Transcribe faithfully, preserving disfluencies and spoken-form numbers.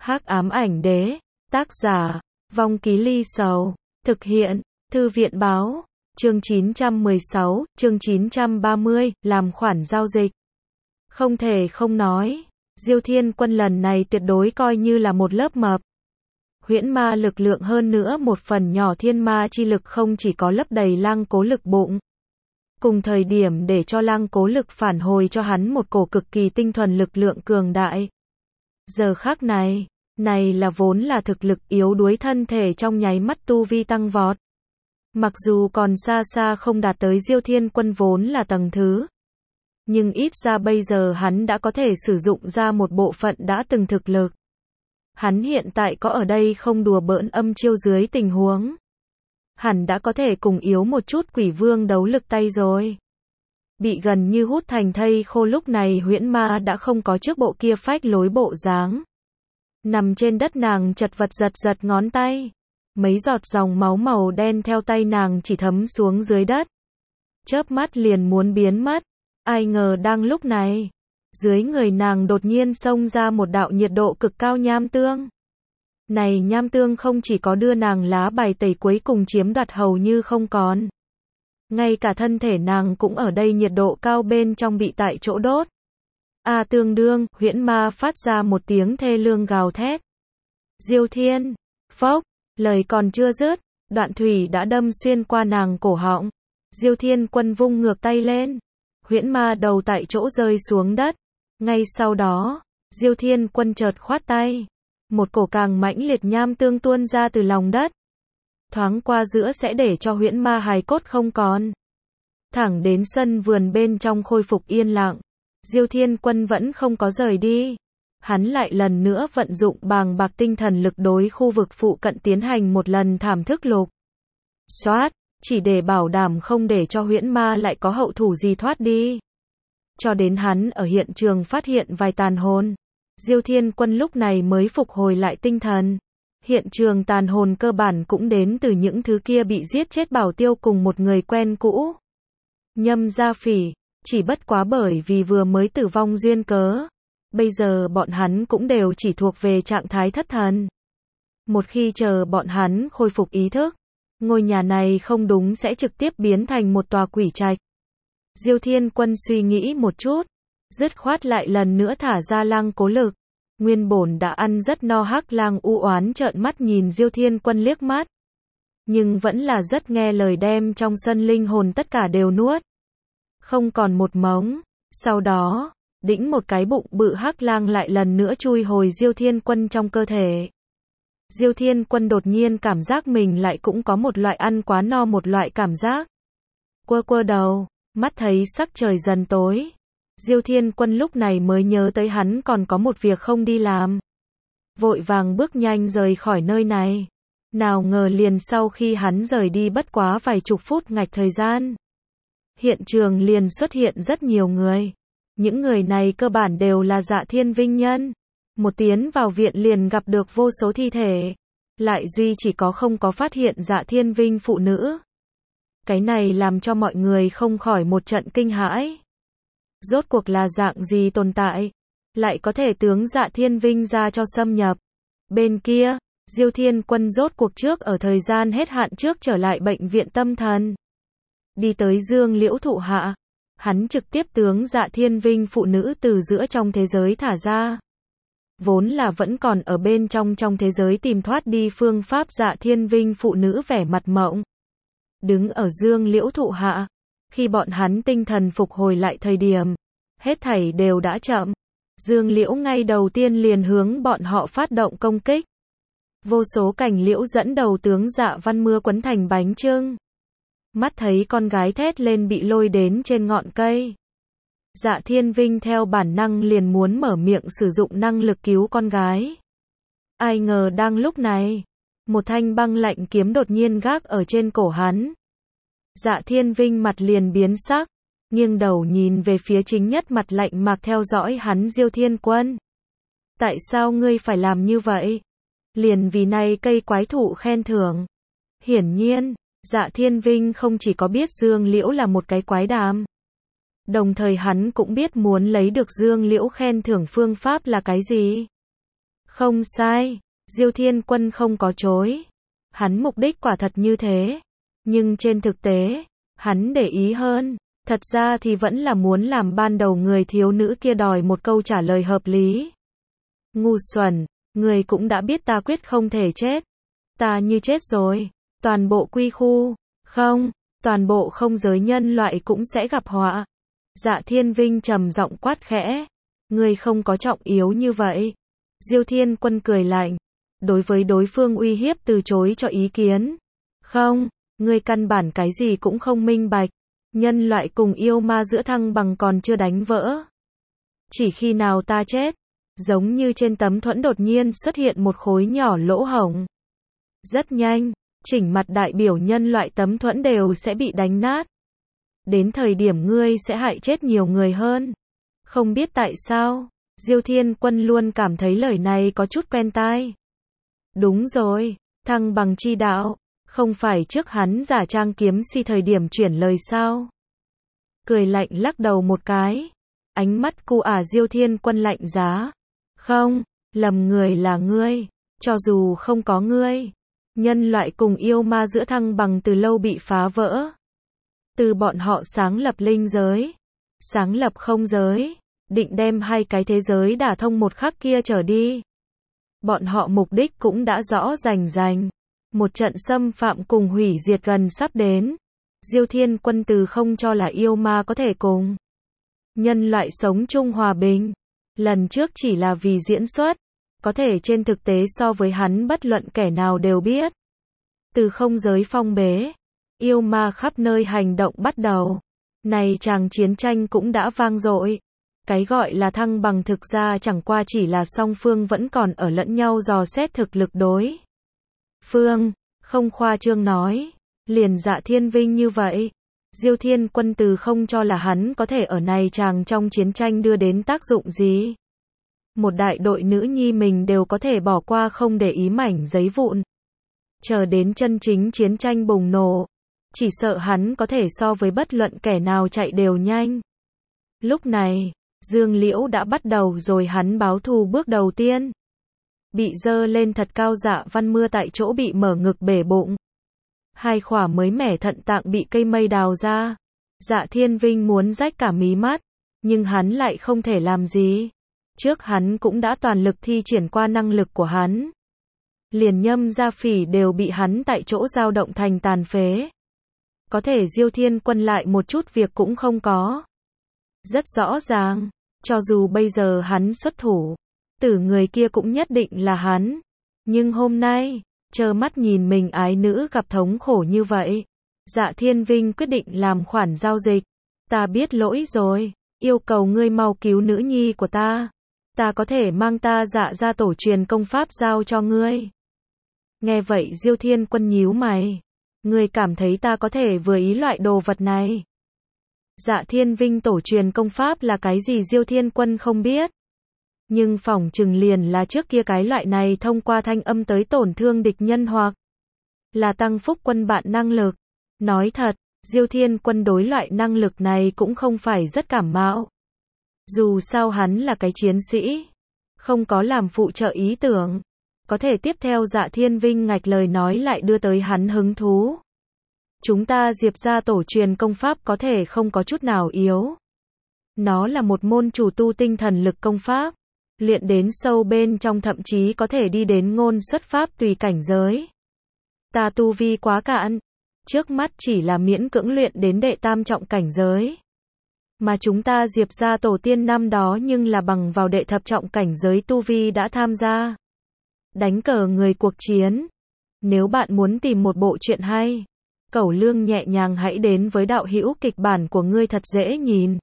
Hắc ám ảnh đế, tác giả, Vong Ký Ly Sầu, thực hiện, Thư viện báo, chương chín trăm mười sáu, chương chín trăm ba mươi, làm khoản giao dịch. Không thể không nói, Diêu Thiên Quân lần này tuyệt đối coi như là một lớp mập. Huyễn ma lực lượng hơn nữa một phần nhỏ thiên ma chi lực không chỉ có lấp đầy Lăng Cố Lực bụng. Cùng thời điểm để cho Lăng Cố Lực phản hồi cho hắn một cổ cực kỳ tinh thuần lực lượng cường đại. Giờ khắc này, này là vốn là thực lực yếu đuối thân thể trong nháy mắt tu vi tăng vọt. Mặc dù còn xa xa không đạt tới Diêu Thiên Quân vốn là tầng thứ. Nhưng ít ra bây giờ hắn đã có thể sử dụng ra một bộ phận đã từng thực lực. Hắn hiện tại có ở đây không đùa bỡn âm chiêu dưới tình huống. Hẳn đã có thể cùng yếu một chút quỷ vương đấu lực tay rồi. Bị gần như hút thành thây khô lúc này huyễn ma đã không có trước bộ kia phách lối bộ dáng. Nằm trên đất nàng chật vật giật giật ngón tay. Mấy giọt dòng máu màu đen theo tay nàng chỉ thấm xuống dưới đất. Chớp mắt liền muốn biến mất. Ai ngờ đang lúc này, dưới người nàng đột nhiên xông ra một đạo nhiệt độ cực cao nham tương. Này nham tương không chỉ có đưa nàng lá bài tẩy cuối cùng chiếm đoạt hầu như không còn. Ngay cả thân thể nàng cũng ở đây nhiệt độ cao bên trong bị tại chỗ đốt. A tương đương, huyễn ma phát ra một tiếng thê lương gào thét. Diêu Thiên, phốc, lời còn chưa dứt, đoạn thủy đã đâm xuyên qua nàng cổ họng. Diêu Thiên Quân vung ngược tay lên. Huyễn ma đầu tại chỗ rơi xuống đất. Ngay sau đó, Diêu Thiên Quân chợt khoát tay. Một cổ càng mãnh liệt nham tương tuôn ra từ lòng đất. Thoáng qua giữa sẽ để cho huyễn ma hài cốt không còn. Thẳng đến sân vườn bên trong khôi phục yên lặng. Diêu Thiên Quân vẫn không có rời đi. Hắn lại lần nữa vận dụng bàng bạc tinh thần lực đối khu vực phụ cận tiến hành một lần thảm thức lục soát, chỉ để bảo đảm không để cho huyễn ma lại có hậu thủ gì thoát đi. Cho đến hắn ở hiện trường phát hiện vài tàn hồn. Diêu Thiên Quân lúc này mới phục hồi lại tinh thần. Hiện trường tàn hồn cơ bản cũng đến từ những thứ kia bị giết chết Bảo Tiêu cùng một người quen cũ. Nhâm Gia Phỉ, chỉ bất quá bởi vì vừa mới tử vong duyên cớ. Bây giờ bọn hắn cũng đều chỉ thuộc về trạng thái thất thần. Một khi chờ bọn hắn khôi phục ý thức, ngôi nhà này không đúng sẽ trực tiếp biến thành một tòa quỷ trạch. Diêu Thiên Quân suy nghĩ một chút, dứt khoát lại lần nữa thả ra Lăng Cố Lực. Nguyên bổn đã ăn rất no Hắc Lang u oán trợn mắt nhìn Diêu Thiên Quân liếc mắt. Nhưng vẫn là rất nghe lời đem trong sân linh hồn tất cả đều nuốt. Không còn một mống. Sau đó, đĩnh một cái bụng bự Hắc Lang lại lần nữa chui hồi Diêu Thiên Quân trong cơ thể. Diêu Thiên Quân đột nhiên cảm giác mình lại cũng có một loại ăn quá no một loại cảm giác. Quơ quơ đầu, mắt thấy sắc trời dần tối. Diêu Thiên Quân lúc này mới nhớ tới hắn còn có một việc không đi làm. Vội vàng bước nhanh rời khỏi nơi này. Nào ngờ liền sau khi hắn rời đi bất quá vài chục phút ngạch thời gian. Hiện trường liền xuất hiện rất nhiều người. Những người này cơ bản đều là Dạ Thiên Vinh nhân. Một tiến vào viện liền gặp được vô số thi thể. Lại duy chỉ có không có phát hiện Dạ Thiên Vinh phụ nữ. Cái này làm cho mọi người không khỏi một trận kinh hãi. Rốt cuộc là dạng gì tồn tại, lại có thể tướng Dạ Thiên Vinh ra cho xâm nhập. Bên kia, Diêu Thiên Quân rốt cuộc trước ở thời gian hết hạn trước trở lại bệnh viện tâm thần. Đi tới Dương Liễu thụ hạ, hắn trực tiếp tướng Dạ Thiên Vinh phụ nữ từ giữa trong thế giới thả ra. Vốn là vẫn còn ở bên trong trong thế giới tìm thoát đi phương pháp Dạ Thiên Vinh phụ nữ vẻ mặt mộng. Đứng ở Dương Liễu thụ hạ. Khi bọn hắn tinh thần phục hồi lại thời điểm, hết thảy đều đã chậm. Dương Liễu ngay đầu tiên liền hướng bọn họ phát động công kích. Vô số cành liễu dẫn đầu tướng Dạ Văn Mưa quấn thành bánh chưng. Mắt thấy con gái thét lên bị lôi đến trên ngọn cây. Dạ Thiên Vinh theo bản năng liền muốn mở miệng sử dụng năng lực cứu con gái. Ai ngờ đang lúc này, một thanh băng lạnh kiếm đột nhiên gác ở trên cổ hắn. Dạ Thiên Vinh mặt liền biến sắc, nghiêng đầu nhìn về phía chính nhất mặt lạnh mạc theo dõi hắn Diêu Thiên Quân. Tại sao ngươi phải làm như vậy? Liền vì này cây quái thụ khen thưởng. Hiển nhiên, Dạ Thiên Vinh không chỉ có biết Dương Liễu là một cái quái đàm. Đồng thời hắn cũng biết muốn lấy được Dương Liễu khen thưởng phương pháp là cái gì. Không sai, Diêu Thiên Quân không có chối. Hắn mục đích quả thật như thế. Nhưng trên thực tế, hắn để ý hơn. Thật ra thì vẫn là muốn làm ban đầu người thiếu nữ kia đòi một câu trả lời hợp lý. Ngu xuẩn, người cũng đã biết ta quyết không thể chết. Ta như chết rồi, toàn bộ quy khu, không, toàn bộ không giới nhân loại cũng sẽ gặp họa. Dạ Thiên Vinh trầm giọng quát khẽ. Người không có trọng yếu như vậy. Diêu Thiên Quân cười lạnh. Đối với đối phương uy hiếp từ chối cho ý kiến. Không, người căn bản cái gì cũng không minh bạch. Nhân loại cùng yêu ma giữa thăng bằng còn chưa đánh vỡ. Chỉ khi nào ta chết, giống như trên tấm thuẫn đột nhiên xuất hiện một khối nhỏ lỗ hổng. Rất nhanh, chỉnh mặt đại biểu nhân loại tấm thuẫn đều sẽ bị đánh nát. Đến thời điểm ngươi sẽ hại chết nhiều người hơn. Không biết tại sao, Diêu Thiên Quân luôn cảm thấy lời này có chút quen tai. Đúng rồi, thăng bằng chi đạo, không phải trước hắn giả trang kiếm si thời điểm chuyển lời sao? Cười lạnh lắc đầu một cái. Ánh mắt cu ả Diêu Thiên Quân lạnh giá. Không, lầm người là ngươi. Cho dù không có ngươi, nhân loại cùng yêu ma giữa thăng bằng từ lâu bị phá vỡ. Từ bọn họ sáng lập linh giới, sáng lập không giới, định đem hai cái thế giới đả thông một khắc kia trở đi. Bọn họ mục đích cũng đã rõ rành rành. Một trận xâm phạm cùng hủy diệt gần sắp đến. Diêu Thiên Quân từ không cho là yêu ma có thể cùng nhân loại sống chung hòa bình. Lần trước chỉ là vì diễn xuất, có thể trên thực tế so với hắn bất luận kẻ nào đều biết. Từ không giới phong bế, yêu ma khắp nơi hành động bắt đầu. Này chàng chiến tranh cũng đã vang dội. Cái gọi là thăng bằng thực ra chẳng qua chỉ là song phương vẫn còn ở lẫn nhau dò xét thực lực đối phương, không khoa trương nói. Liền Dạ Thiên Vinh như vậy. Diêu Thiên Quân từ không cho là hắn có thể ở này chàng trong chiến tranh đưa đến tác dụng gì. Một đại đội nữ nhi mình đều có thể bỏ qua không để ý mảnh giấy vụn. Chờ đến chân chính chiến tranh bùng nổ, chỉ sợ hắn có thể so với bất luận kẻ nào chạy đều nhanh. Lúc này, Dương Liễu đã bắt đầu rồi hắn báo thù bước đầu tiên. Bị dơ lên thật cao Dạ Văn Mưa tại chỗ bị mở ngực bể bụng. Hai khỏa mới mẻ thận tạng bị cây mây đào ra. Dạ Thiên Vinh muốn rách cả mí mắt, nhưng hắn lại không thể làm gì. Trước hắn cũng đã toàn lực thi triển qua năng lực của hắn. Liền Nhâm Gia Phỉ đều bị hắn tại chỗ dao động thành tàn phế. Có thể Diêu Thiên Quân lại một chút việc cũng không có. Rất rõ ràng, cho dù bây giờ hắn xuất thủ, tử người kia cũng nhất định là hắn. Nhưng hôm nay, trơ mắt nhìn mình ái nữ gặp thống khổ như vậy, Dạ Thiên Vinh quyết định làm khoản giao dịch. Ta biết lỗi rồi, yêu cầu ngươi mau cứu nữ nhi của ta. Ta có thể mang ta Dạ gia tổ truyền công pháp giao cho ngươi. Nghe vậy Diêu Thiên Quân nhíu mày. Ngươi cảm thấy ta có thể vừa ý loại đồ vật này? Dạ Thiên Vinh tổ truyền công pháp là cái gì Diêu Thiên Quân không biết. Nhưng phỏng chừng liền là trước kia cái loại này thông qua thanh âm tới tổn thương địch nhân hoặc là tăng phúc quân bạn năng lực. Nói thật, Diêu Thiên Quân đối loại năng lực này cũng không phải rất cảm mạo. Dù sao hắn là cái chiến sĩ, không có làm phụ trợ ý tưởng. Có thể tiếp theo Dạ Thiên Vinh ngạch lời nói lại đưa tới hắn hứng thú. Chúng ta Diệp gia tổ truyền công pháp có thể không có chút nào yếu. Nó là một môn chủ tu tinh thần lực công pháp. Luyện đến sâu bên trong thậm chí có thể đi đến ngôn xuất pháp tùy cảnh giới. Ta tu vi quá cạn. Trước mắt chỉ là miễn cưỡng luyện đến đệ tam trọng cảnh giới. Mà chúng ta Diệp gia tổ tiên năm đó nhưng là bằng vào đệ thập trọng cảnh giới tu vi đã tham gia. Đánh cờ người cuộc chiến. Nếu bạn muốn tìm một bộ truyện hay, Cẩu Lương nhẹ nhàng hãy đến với đạo hữu kịch bản của ngươi thật dễ nhìn.